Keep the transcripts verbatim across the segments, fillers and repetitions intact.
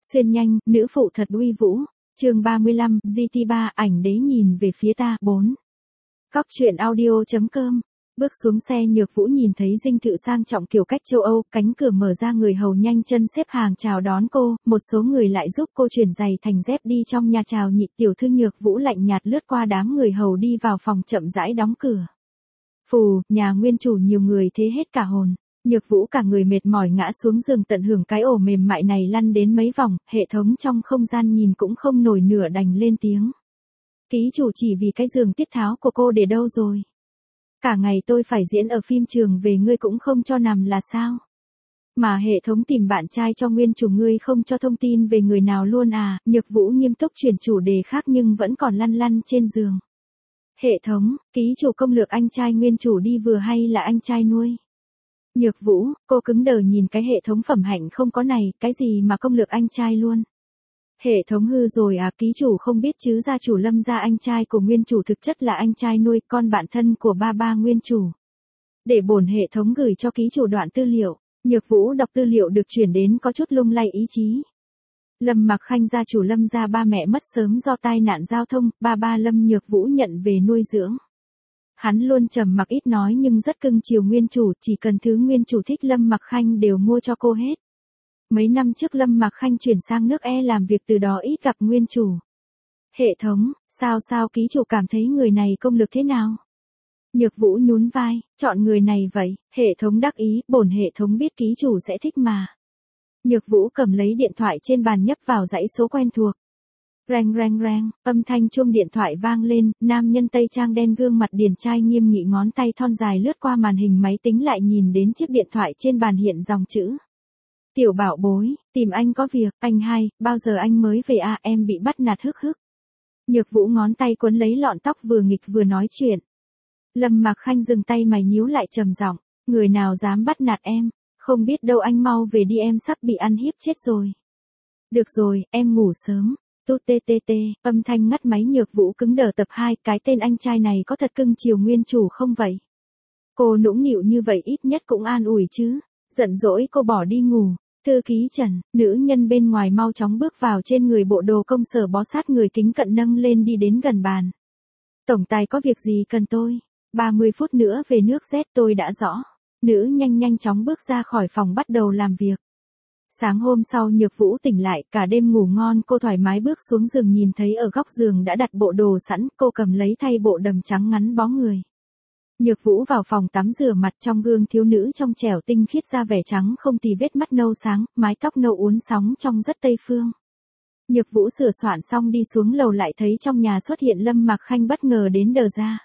Xuyên nhanh, nữ phụ thật uy vũ. Chương ba mươi lăm, giê tê ba, ảnh đế nhìn về phía ta. bốn. Cóc truyện audio chấm com. Bước xuống xe Nhược Vũ nhìn thấy dinh thự sang trọng kiểu cách châu Âu, cánh cửa mở ra, người hầu nhanh chân xếp hàng chào đón cô, một số người lại giúp cô chuyển giày thành dép đi trong nhà chào nhị. Tiểu thư Nhược Vũ lạnh nhạt lướt qua đám người hầu đi vào phòng chậm rãi đóng cửa. Phù, nhà nguyên chủ nhiều người thế hết cả hồn. Nhược Vũ cả người mệt mỏi ngã xuống giường tận hưởng cái ổ mềm mại này lăn đến mấy vòng, hệ thống trong không gian nhìn cũng không nổi nửa đành lên tiếng. Ký chủ chỉ vì cái giường tiết tháo của cô để đâu rồi? Cả ngày tôi phải diễn ở phim trường về ngươi cũng không cho nằm là sao? Mà hệ thống tìm bạn trai cho nguyên chủ ngươi không cho thông tin về người nào luôn à? Nhược Vũ nghiêm túc chuyển chủ đề khác nhưng vẫn còn lăn lăn trên giường. Hệ thống, ký chủ công lược anh trai nguyên chủ đi vừa hay là anh trai nuôi? Nhược Vũ, cô cứng đờ nhìn cái hệ thống phẩm hạnh không có này, cái gì mà công lược anh trai luôn. Hệ thống hư rồi à, ký chủ không biết chứ, gia chủ Lâm gia anh trai của nguyên chủ thực chất là anh trai nuôi, con bạn thân của ba ba nguyên chủ. Để bổn hệ thống gửi cho ký chủ đoạn tư liệu. Nhược Vũ đọc tư liệu được chuyển đến có chút lung lay ý chí. Lâm Mặc Khanh gia chủ Lâm gia ba mẹ mất sớm do tai nạn giao thông, ba ba Lâm Nhược Vũ nhận về nuôi dưỡng. Hắn luôn trầm mặc ít nói nhưng rất cưng chiều nguyên chủ, chỉ cần thứ nguyên chủ thích Lâm Mặc Khanh đều mua cho cô hết. Mấy năm trước Lâm Mặc Khanh chuyển sang nước E làm việc, từ đó ít gặp nguyên chủ. Hệ thống, sao sao ký chủ cảm thấy người này công lực thế nào? Nhược Vũ nhún vai, chọn người này vậy, hệ thống đắc ý, bổn hệ thống biết ký chủ sẽ thích mà. Nhược Vũ cầm lấy điện thoại trên bàn nhấp vào dãy số quen thuộc. Reng reng reng, âm thanh chuông điện thoại vang lên, nam nhân Tây Trang đen gương mặt điển trai nghiêm nghị, ngón tay thon dài lướt qua màn hình máy tính lại nhìn đến chiếc điện thoại trên bàn hiện dòng chữ. Tiểu bảo bối, tìm anh có việc, anh hai, bao giờ anh mới về à, em bị bắt nạt hức hức. Nhược Vũ ngón tay cuốn lấy lọn tóc vừa nghịch vừa nói chuyện. Lâm Mặc Khanh dừng tay, mày nhíu lại trầm giọng, người nào dám bắt nạt em, không biết đâu anh mau về đi, em sắp bị ăn hiếp chết rồi. Được rồi, em ngủ sớm. Tút tê tê tê, âm thanh ngắt máy. Nhược Vũ cứng đờ. Tập hai, cái tên anh trai này có thật cưng chiều nguyên chủ không vậy? Cô nũng nịu như vậy ít nhất cũng an ủi chứ. Giận dỗi cô bỏ đi ngủ. Thư ký Trần, nữ nhân bên ngoài mau chóng bước vào, trên người bộ đồ công sở bó sát người, kính cận nâng lên đi đến gần bàn. Tổng tài có việc gì cần tôi? ba mươi phút nữa về nước Z, tôi đã rõ. Nữ nhanh nhanh chóng bước ra khỏi phòng bắt đầu làm việc. Sáng hôm sau Nhược Vũ tỉnh lại, cả đêm ngủ ngon, cô thoải mái bước xuống giường, nhìn thấy ở góc giường đã đặt bộ đồ sẵn, cô cầm lấy thay bộ đầm trắng ngắn bó người. Nhược Vũ vào phòng tắm rửa mặt, trong gương thiếu nữ trong trẻo tinh khiết, da vẻ trắng không tì vết, mắt nâu sáng, mái tóc nâu uốn sóng trong rất Tây phương. Nhược Vũ sửa soạn xong đi xuống lầu lại thấy trong nhà xuất hiện Lâm Mặc Khanh, bất ngờ đến đờ ra.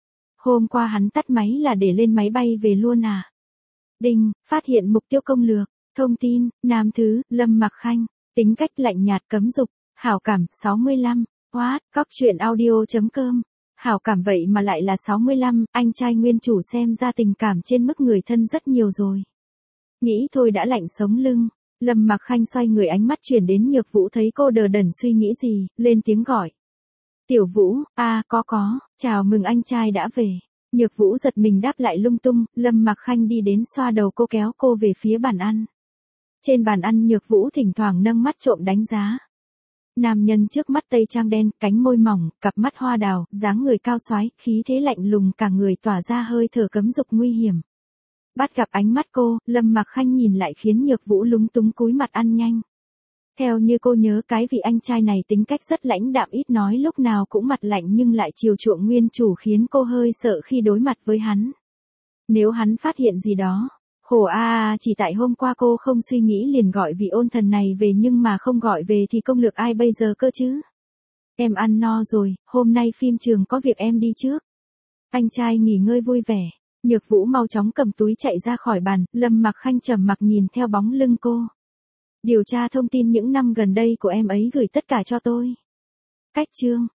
Hôm qua hắn tắt máy là để lên máy bay về luôn à? Đinh, phát hiện mục tiêu công lược. Thông tin, nam thứ, Lâm Mặc Khanh, tính cách lạnh nhạt cấm dục, hảo cảm, sáu mươi lăm, What, cóc truyện audio chấm com, hảo cảm vậy mà lại là sáu mươi lăm, anh trai nguyên chủ xem ra tình cảm trên mức người thân rất nhiều rồi. Nghĩ thôi đã lạnh sống lưng. Lâm Mặc Khanh xoay người, ánh mắt chuyển đến Nhược Vũ, thấy cô đờ đẫn suy nghĩ gì, lên tiếng gọi. Tiểu Vũ, a à, có có, chào mừng anh trai đã về. Nhược Vũ giật mình đáp lại lung tung, Lâm Mặc Khanh đi đến xoa đầu cô, kéo cô về phía bàn ăn. Trên bàn ăn Nhược Vũ thỉnh thoảng nâng mắt trộm đánh giá. Nam nhân trước mắt Tây Trang đen, cánh môi mỏng, cặp mắt hoa đào, dáng người cao soái, khí thế lạnh lùng, cả người tỏa ra hơi thở cấm dục nguy hiểm. Bắt gặp ánh mắt cô, Lâm Mặc Khanh nhìn lại khiến Nhược Vũ lúng túng cúi mặt ăn nhanh. Theo như cô nhớ, cái vị anh trai này tính cách rất lãnh đạm, ít nói, lúc nào cũng mặt lạnh nhưng lại chiều chuộng nguyên chủ, khiến cô hơi sợ khi đối mặt với hắn. Nếu hắn phát hiện gì đó. Khổ a à, chỉ tại hôm qua cô không suy nghĩ liền gọi vị ôn thần này về, nhưng mà không gọi về thì công lược ai bây giờ cơ chứ? Em ăn no rồi, hôm nay phim trường có việc em đi trước. Anh trai nghỉ ngơi vui vẻ. Nhược Vũ mau chóng cầm túi chạy ra khỏi bàn, Lâm Mặc Khanh trầm mặc nhìn theo bóng lưng cô. Điều tra thông tin những năm gần đây của em ấy gửi tất cả cho tôi. Cách chương.